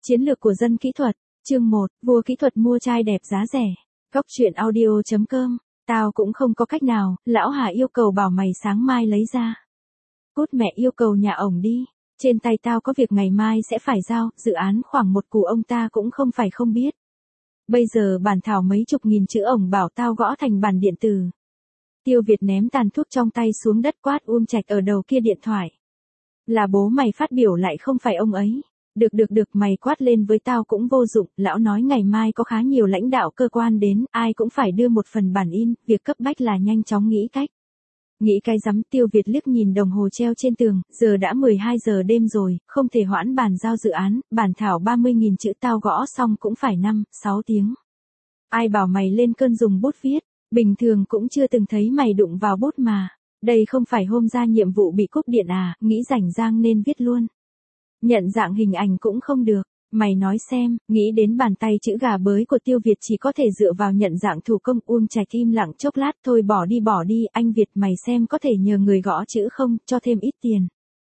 Chiến lược của dân kỹ thuật, chương 1, vua kỹ thuật mua trai đẹp giá rẻ. Góc truyện audio.com, tao cũng không có cách nào, lão Hà yêu cầu bảo mày sáng mai lấy ra. Cút mẹ yêu cầu nhà ổng đi, trên tay tao có việc ngày mai sẽ phải giao, dự án khoảng một củ ông ta cũng không phải không biết. Bây giờ bản thảo mấy chục nghìn chữ ổng bảo tao gõ thành bản điện tử. Tiêu Việt ném tàn thuốc trong tay xuống đất quát Trạch ở đầu kia điện thoại. Là bố mày phát biểu lại không phải ông ấy. Được, mày quát lên với tao cũng vô dụng, lão nói ngày mai có khá nhiều lãnh đạo cơ quan đến, ai cũng phải đưa một phần bản in, việc cấp bách là nhanh chóng nghĩ cách. Nghĩ cái rắm, Tiêu Việt liếc nhìn đồng hồ treo trên tường, giờ đã 12 giờ đêm rồi, không thể hoãn bàn giao dự án, bản thảo 30.000 chữ tao gõ xong cũng phải 5-6 tiếng. Ai bảo mày lên cơn dùng bút viết, bình thường cũng chưa từng thấy mày đụng vào bút mà, đây không phải hôm ra nhiệm vụ bị cúp điện à, nghĩ rảnh rang nên viết luôn. Nhận dạng hình ảnh cũng không được, mày nói xem, nghĩ đến bàn tay chữ gà bới của Tiêu Việt chỉ có thể dựa vào nhận dạng thủ công. Trạch im lặng chốc lát, thôi bỏ đi, anh Việt mày xem có thể nhờ người gõ chữ không, cho thêm ít tiền.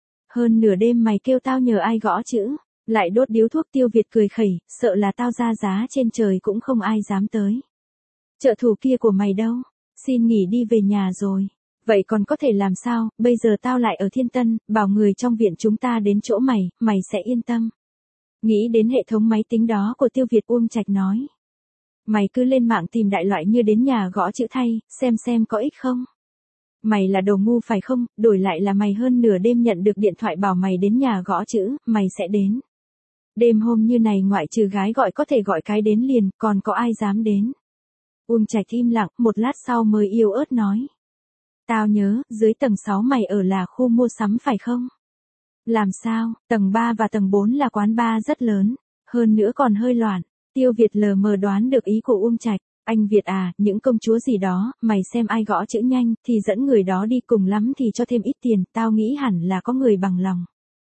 Hơn nửa đêm mày kêu tao nhờ ai gõ chữ, lại đốt điếu thuốc. Tiêu Việt cười khẩy, sợ là tao ra giá trên trời cũng không ai dám tới. Trợ thủ kia của mày đâu, xin nghỉ đi về nhà rồi. Vậy còn có thể làm sao, bây giờ tao lại ở Thiên Tân, bảo người trong viện chúng ta đến chỗ mày sẽ yên tâm. Nghĩ đến hệ thống máy tính đó của Tiêu Việt, Trạch nói. Mày cứ lên mạng tìm đại loại như đến nhà gõ chữ thay, xem có ích không. Mày là đồ ngu phải không, đổi lại là mày hơn nửa đêm nhận được điện thoại bảo mày đến nhà gõ chữ, mày sẽ đến. Đêm hôm như này ngoại trừ gái gọi có thể gọi cái đến liền, còn có ai dám đến. Trạch im lặng, một lát sau mới yếu ớt nói. Tao nhớ, dưới tầng 6 mày ở là khu mua sắm phải không? Làm sao, tầng 3 và tầng 4 là quán bar rất lớn, hơn nữa còn hơi loạn. Tiêu Việt lờ mờ đoán được ý của Trạch. Anh Việt à, những công chúa gì đó, mày xem ai gõ chữ nhanh, thì dẫn người đó đi, cùng lắm thì cho thêm ít tiền, tao nghĩ hẳn là có người bằng lòng.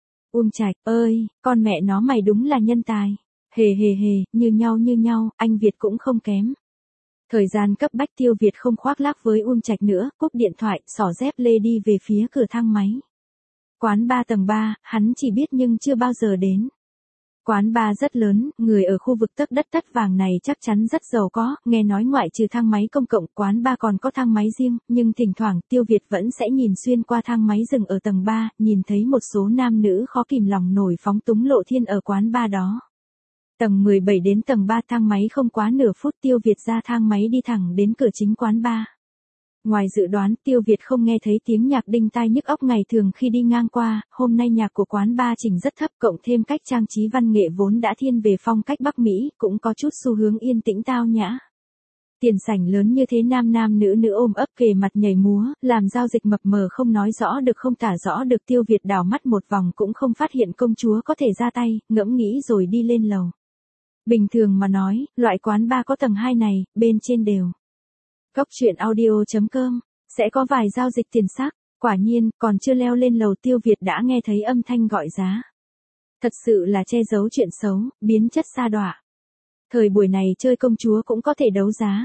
Trạch ơi, con mẹ nó mày đúng là nhân tài. Hề, như nhau, anh Việt cũng không kém. Thời gian cấp bách, Tiêu Việt không khoác lác với Trạch nữa, cúp điện thoại, xỏ dép lê đi về phía cửa thang máy. Quán bar tầng 3, hắn chỉ biết nhưng chưa bao giờ đến. Quán bar rất lớn, người ở khu vực tấc đất tấc vàng này chắc chắn rất giàu có, nghe nói ngoại trừ thang máy công cộng, quán bar còn có thang máy riêng, nhưng thỉnh thoảng Tiêu Việt vẫn sẽ nhìn xuyên qua thang máy dừng ở tầng 3, nhìn thấy một số nam nữ khó kìm lòng nổi phóng túng lộ thiên ở quán bar đó. Tầng 17 đến tầng 3 thang máy không quá nửa phút, Tiêu Việt ra thang máy đi thẳng đến cửa chính quán bar. Ngoài dự đoán, Tiêu Việt không nghe thấy tiếng nhạc đinh tai nhức óc ngày thường khi đi ngang qua, hôm nay nhạc của quán bar chỉnh rất thấp, cộng thêm cách trang trí văn nghệ vốn đã thiên về phong cách Bắc Mỹ, cũng có chút xu hướng yên tĩnh tao nhã. Tiền sảnh lớn như thế, nam nữ ôm ấp kề mặt nhảy múa, làm giao dịch mập mờ không nói rõ được không tả rõ được. Tiêu Việt đảo mắt một vòng cũng không phát hiện công chúa có thể ra tay, ngẫm nghĩ rồi đi lên lầu. Bình thường mà nói, loại quán bar có tầng 2 này, bên trên đều. Góc truyện audio.com, sẽ có vài giao dịch tiền xác. Quả nhiên, còn chưa leo lên lầu, Tiêu Việt đã nghe thấy âm thanh gọi giá. Thật sự là che giấu chuyện xấu, biến chất sa đọa. Thời buổi này chơi công chúa cũng có thể đấu giá.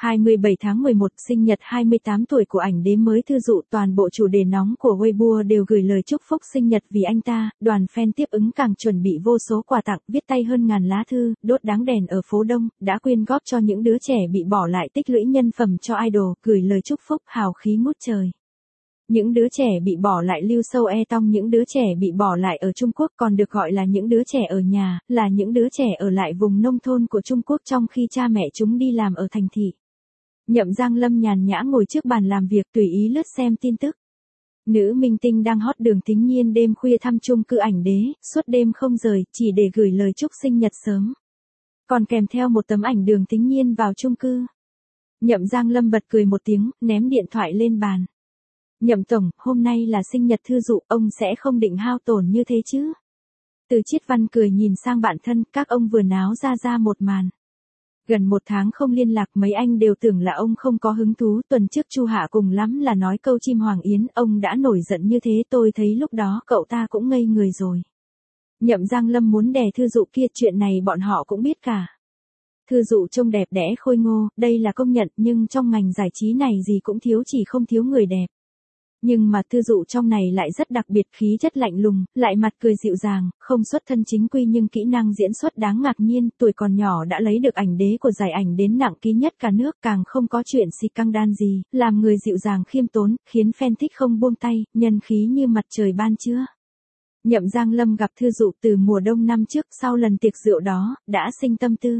27 tháng 11, sinh nhật 28 tuổi của ảnh đế mới thư dụ, toàn bộ chủ đề nóng của Weibo đều gửi lời chúc phúc sinh nhật vì anh ta, đoàn fan tiếp ứng càng chuẩn bị vô số quà tặng, viết tay hơn ngàn lá thư, đốt đáng đèn ở phố Đông, đã quyên góp cho những đứa trẻ bị bỏ lại, tích lũy nhân phẩm cho idol, gửi lời chúc phúc hào khí ngút trời. Những đứa trẻ bị bỏ lại Lưu Sâu E Tong, những đứa trẻ bị bỏ lại ở Trung Quốc còn được gọi là những đứa trẻ ở nhà, là những đứa trẻ ở lại vùng nông thôn của Trung Quốc trong khi cha mẹ chúng đi làm ở thành thị. Nhậm Giang Lâm nhàn nhã ngồi trước bàn làm việc, tùy ý lướt xem tin tức. Nữ minh tinh đang hot Đường Thính Nhiên đêm khuya thăm chung cư ảnh đế, suốt đêm không rời, chỉ để gửi lời chúc sinh nhật sớm. Còn kèm theo một tấm ảnh Đường Thính Nhiên vào chung cư. Nhậm Giang Lâm bật cười một tiếng, ném điện thoại lên bàn. Nhậm tổng, hôm nay là sinh nhật thư dụ, ông sẽ không định hao tổn như thế chứ? Từ Chiết Văn cười nhìn sang bạn thân, các ông vừa náo ra một màn. Gần 1 tháng không liên lạc, mấy anh đều tưởng là ông không có hứng thú. Tuần trước Chu Hạ cùng lắm là nói câu chim hoàng yến, ông đã nổi giận như thế, tôi thấy lúc đó cậu ta cũng ngây người rồi. Nhậm Giang Lâm muốn đè thư dụ kia, chuyện này bọn họ cũng biết cả. Thư dụ trông đẹp đẽ khôi ngô, đây là công nhận, nhưng trong ngành giải trí này gì cũng thiếu, chỉ không thiếu người đẹp. Nhưng mà Thư Dụ trong này lại rất đặc biệt, khí chất lạnh lùng, lại mặt cười dịu dàng, không xuất thân chính quy nhưng kỹ năng diễn xuất đáng ngạc nhiên, tuổi còn nhỏ đã lấy được ảnh đế của giải ảnh đến nặng ký nhất cả nước, càng không có chuyện xì căng đan gì, làm người dịu dàng khiêm tốn, khiến fan thích không buông tay, nhân khí như mặt trời ban trưa. Nhậm Giang Lâm gặp Thư Dụ từ mùa đông năm trước, sau lần tiệc rượu đó, đã sinh tâm tư.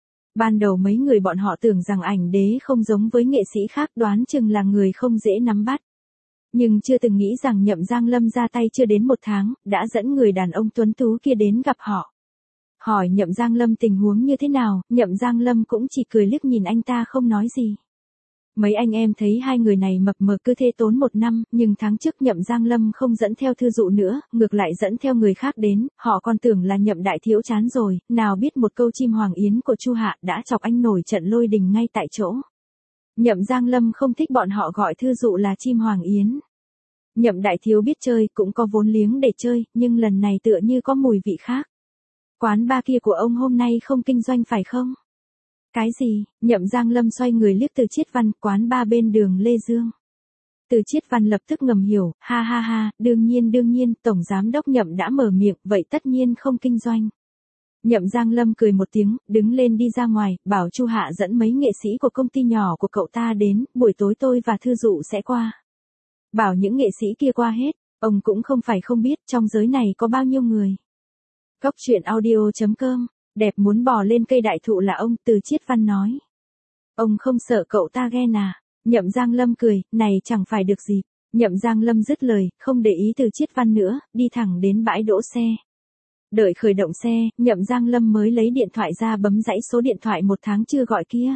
Ban đầu mấy người bọn họ tưởng rằng ảnh đế không giống với nghệ sĩ khác, đoán chừng là người không dễ nắm bắt. Nhưng chưa từng nghĩ rằng Nhậm Giang Lâm ra tay chưa đến 1 tháng, đã dẫn người đàn ông tuấn tú kia đến gặp họ. Hỏi Nhậm Giang Lâm tình huống như thế nào, Nhậm Giang Lâm cũng chỉ cười liếc nhìn anh ta không nói gì. Mấy anh em thấy hai người này mập mờ cứ thế tốn 1 năm, nhưng tháng trước Nhậm Giang Lâm không dẫn theo Thư Dụ nữa, ngược lại dẫn theo người khác đến, họ còn tưởng là Nhậm đại thiếu chán rồi, nào biết một câu chim hoàng yến của Chu Hạ đã chọc anh nổi trận lôi đình ngay tại chỗ. Nhậm Giang Lâm không thích bọn họ gọi Thư Dụ là chim hoàng yến. Nhậm đại thiếu biết chơi, cũng có vốn liếng để chơi, nhưng lần này tựa như có mùi vị khác. Quán bar kia của ông hôm nay không kinh doanh phải không? Cái gì? Nhậm Giang Lâm xoay người liếc Từ Chiết Văn, quán bar bên đường Lê Dương. Từ Chiết Văn lập tức ngầm hiểu, ha ha ha, đương nhiên, Tổng Giám Đốc Nhậm đã mở miệng, vậy tất nhiên không kinh doanh. Nhậm Giang Lâm cười một tiếng, đứng lên đi ra ngoài, bảo Chu Hạ dẫn mấy nghệ sĩ của công ty nhỏ của cậu ta đến, buổi tối tôi và Thư Dụ sẽ qua. Bảo những nghệ sĩ kia qua hết, ông cũng không phải không biết trong giới này có bao nhiêu người. Góc truyện audio.com, đẹp muốn bò lên cây đại thụ là ông, Từ Chiết Văn nói. Ông không sợ cậu ta ghen à? Nhậm Giang Lâm cười, này chẳng phải được gì. Nhậm Giang Lâm dứt lời, không để ý Từ Chiết Văn nữa, đi thẳng đến bãi đỗ xe. Đợi khởi động xe, Nhậm Giang Lâm mới lấy điện thoại ra bấm dãy số điện thoại 1 tháng chưa gọi kia.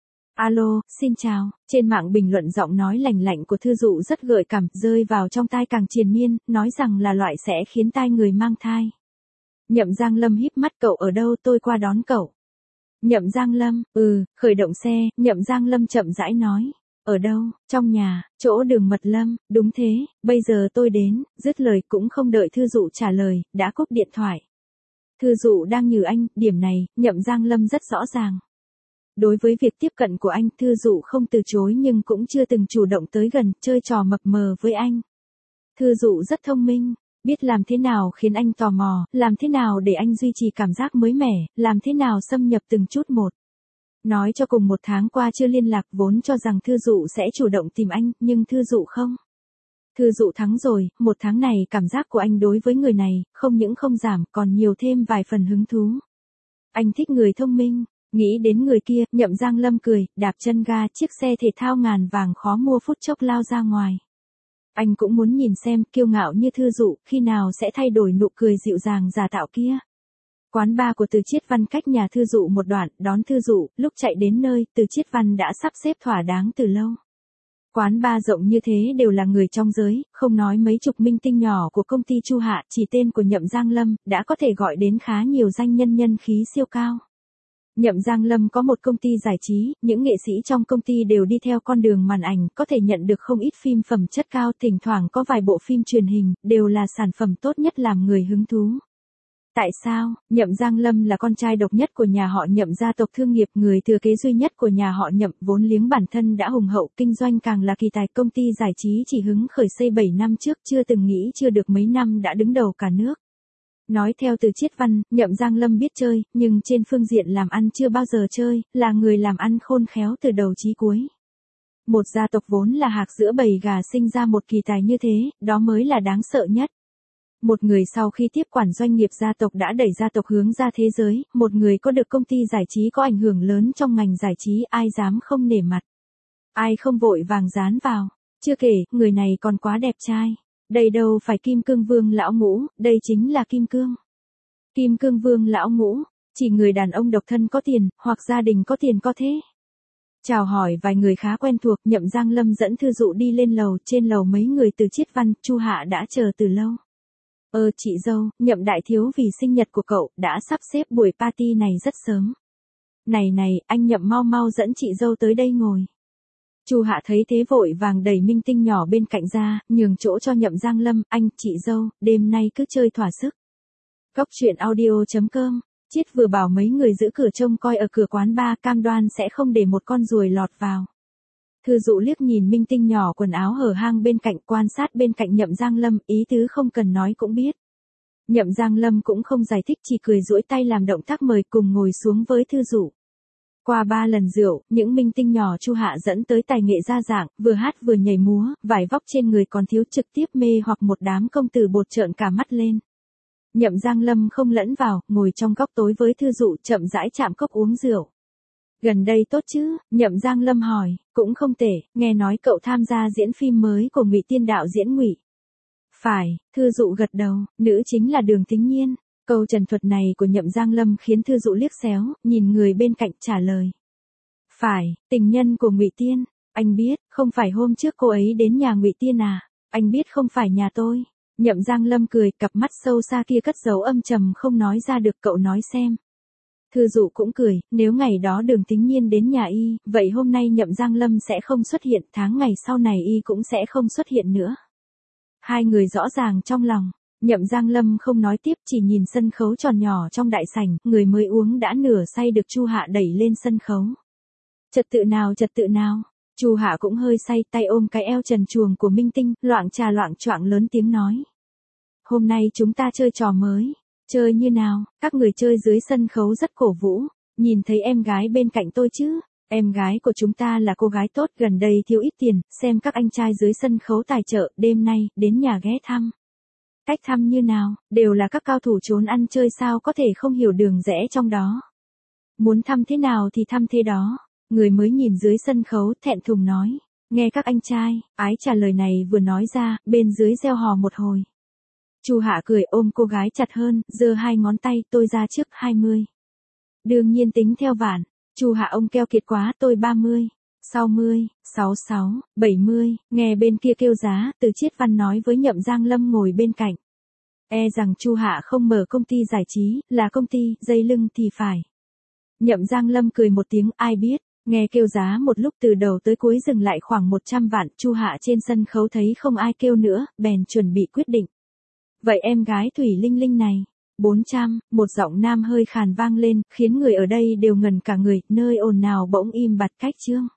Alo, xin chào, trên mạng bình luận giọng nói lành lạnh của Thư Dụ rất gợi cảm, rơi vào trong tai càng triền miên, nói rằng là loại sẽ khiến tai người mang thai. Nhậm Giang Lâm híp mắt, cậu ở đâu, tôi qua đón cậu. Nhậm Giang Lâm, khởi động xe, Nhậm Giang Lâm chậm rãi nói. Ở đâu, trong nhà, chỗ đường Mật Lâm, đúng thế, bây giờ tôi đến, dứt lời cũng không đợi Thư Dụ trả lời, đã cúp điện thoại. Thư Dụ đang nhử anh, điểm này, Nhậm Giang Lâm rất rõ ràng. Đối với việc tiếp cận của anh, Thư Dụ không từ chối nhưng cũng chưa từng chủ động tới gần, chơi trò mập mờ với anh. Thư Dụ rất thông minh, biết làm thế nào khiến anh tò mò, làm thế nào để anh duy trì cảm giác mới mẻ, làm thế nào xâm nhập từng chút một. Nói cho cùng 1 tháng qua chưa liên lạc, vốn cho rằng Thư Dụ sẽ chủ động tìm anh, nhưng Thư Dụ không. Thư Dụ thắng rồi, 1 tháng này cảm giác của anh đối với người này, không những không giảm, còn nhiều thêm vài phần hứng thú. Anh thích người thông minh. Nghĩ đến người kia, Nhậm Giang Lâm cười, đạp chân ga, chiếc xe thể thao ngàn vàng khó mua phút chốc lao ra ngoài. Anh cũng muốn nhìn xem, kiêu ngạo như Thư Dụ, khi nào sẽ thay đổi nụ cười dịu dàng giả tạo kia. Quán bar của Từ Chiết Văn cách nhà Thư Dụ một đoạn, đón Thư Dụ, lúc chạy đến nơi, Từ Chiết Văn đã sắp xếp thỏa đáng từ lâu. Quán bar rộng như thế đều là người trong giới, không nói mấy chục minh tinh nhỏ của công ty Chu Hạ, chỉ tên của Nhậm Giang Lâm, đã có thể gọi đến khá nhiều danh nhân nhân khí siêu cao. Nhậm Giang Lâm có một công ty giải trí, những nghệ sĩ trong công ty đều đi theo con đường màn ảnh, có thể nhận được không ít phim phẩm chất cao, thỉnh thoảng có vài bộ phim truyền hình, đều là sản phẩm tốt nhất làm người hứng thú. Tại sao? Nhậm Giang Lâm là con trai độc nhất của nhà họ Nhậm, gia tộc thương nghiệp, người thừa kế duy nhất của nhà họ Nhậm, vốn liếng bản thân đã hùng hậu, kinh doanh càng là kỳ tài, công ty giải trí chỉ hứng khởi xây 7 năm trước, chưa từng nghĩ chưa được mấy năm đã đứng đầu cả nước. Nói theo Từ Chiết Văn, Nhậm Giang Lâm biết chơi, nhưng trên phương diện làm ăn chưa bao giờ chơi, là người làm ăn khôn khéo từ đầu chí cuối. Một gia tộc vốn là hạc giữa bầy gà sinh ra một kỳ tài như thế, đó mới là đáng sợ nhất. Một người sau khi tiếp quản doanh nghiệp gia tộc đã đẩy gia tộc hướng ra thế giới, một người có được công ty giải trí có ảnh hưởng lớn trong ngành giải trí, ai dám không nể mặt. Ai không vội vàng dán vào. Chưa kể, người này còn quá đẹp trai. Đây đâu phải Kim Cương Vương lão ngũ, đây chính là Kim Cương. Kim Cương Vương lão ngũ, chỉ người đàn ông độc thân có tiền, hoặc gia đình có tiền có thế. Chào hỏi vài người khá quen thuộc, Nhậm Giang Lâm dẫn Thư Dụ đi lên lầu, trên lầu mấy người Từ Chiết Văn, Chu Hạ đã chờ từ lâu. Chị dâu, Nhậm đại thiếu vì sinh nhật của cậu, đã sắp xếp buổi party này rất sớm. Này, anh Nhậm mau mau dẫn chị dâu tới đây ngồi. Chu Hạ thấy thế vội vàng đẩy minh tinh nhỏ bên cạnh ra, nhường chỗ cho Nhậm Giang Lâm, anh, chị dâu, đêm nay cứ chơi thỏa sức. Góc truyện audio.com, Chiết vừa bảo mấy người giữ cửa trông coi ở cửa quán bar, cam đoan sẽ không để một con ruồi lọt vào. Thư dụ liếc nhìn minh tinh nhỏ quần áo hở hang bên cạnh, quan sát bên cạnh Nhậm Giang Lâm, ý tứ không cần nói cũng biết. Nhậm Giang Lâm cũng không giải thích, chỉ cười duỗi tay làm động tác mời cùng ngồi xuống với thư dụ. Qua 3 lần rượu, những minh tinh nhỏ Chu Hạ dẫn tới tài nghệ ra dạng, vừa hát vừa nhảy múa, vải vóc trên người còn thiếu, trực tiếp mê hoặc một đám công tử bột trợn cả mắt lên. Nhậm Giang Lâm không lẫn vào, ngồi trong góc tối với thư dụ, chậm rãi chạm cốc uống rượu. Gần đây tốt chứ? Nhậm Giang Lâm hỏi. Cũng không tệ, nghe nói cậu tham gia diễn phim mới của Ngụy Tiên đạo diễn Ngụy. Phải, thư dụ gật đầu, nữ chính là Đường Tĩnh Nhiên. Câu trần thuật này của Nhậm Giang Lâm khiến thư dụ liếc xéo, nhìn người bên cạnh trả lời. Phải, tình nhân của Ngụy Tiên. Anh biết, không phải hôm trước cô ấy đến nhà Ngụy Tiên à? Anh biết không phải nhà tôi. Nhậm Giang Lâm cười, cặp mắt sâu xa kia cất giấu âm trầm không nói ra được, cậu nói xem. Thư dụ cũng cười, nếu ngày đó Đường Tĩnh Nhiên đến nhà y, vậy hôm nay Nhậm Giang Lâm sẽ không xuất hiện, tháng ngày sau này y cũng sẽ không xuất hiện nữa. Hai người rõ ràng trong lòng, Nhậm Giang Lâm không nói tiếp, chỉ nhìn sân khấu tròn nhỏ trong đại sảnh, người mới uống đã nửa say được Chu Hạ đẩy lên sân khấu. Trật tự nào. Chu Hạ cũng hơi say, tay ôm cái eo trần truồng của minh tinh, loạng choạng lớn tiếng nói. Hôm nay chúng ta chơi trò mới. Chơi như nào? Các người chơi dưới sân khấu rất cổ vũ. Nhìn thấy em gái bên cạnh tôi chứ? Em gái của chúng ta là cô gái tốt, gần đây thiếu ít tiền, xem các anh trai dưới sân khấu tài trợ, đêm nay, đến nhà ghé thăm. Cách thăm như nào? Đều là các cao thủ trốn ăn chơi, sao có thể không hiểu đường rẽ trong đó. Muốn thăm thế nào thì thăm thế đó. Người mới nhìn dưới sân khấu, thẹn thùng nói. Nghe các anh trai, ái trả lời này vừa nói ra, bên dưới reo hò một hồi. Chu Hạ cười, ôm cô gái chặt hơn, giơ hai ngón tay, tôi ra trước 20. Đương nhiên tính theo vạn. Chu Hạ ông keo kiệt quá, tôi 30. 60, 66, 70, nghe bên kia kêu giá, Từ Chiết Văn nói với Nhậm Giang Lâm ngồi bên cạnh. E rằng Chu Hạ không mở công ty giải trí, là công ty, dây lưng thì phải. Nhậm Giang Lâm cười một tiếng, ai biết, nghe kêu giá một lúc từ đầu tới cuối dừng lại khoảng 100 vạn, Chu Hạ trên sân khấu thấy không ai kêu nữa, bèn chuẩn bị quyết định. Vậy em gái Thủy Linh Linh này, 400, một giọng nam hơi khàn vang lên, khiến người ở đây đều ngẩn cả người, nơi ồn ào bỗng im bặt cách chương.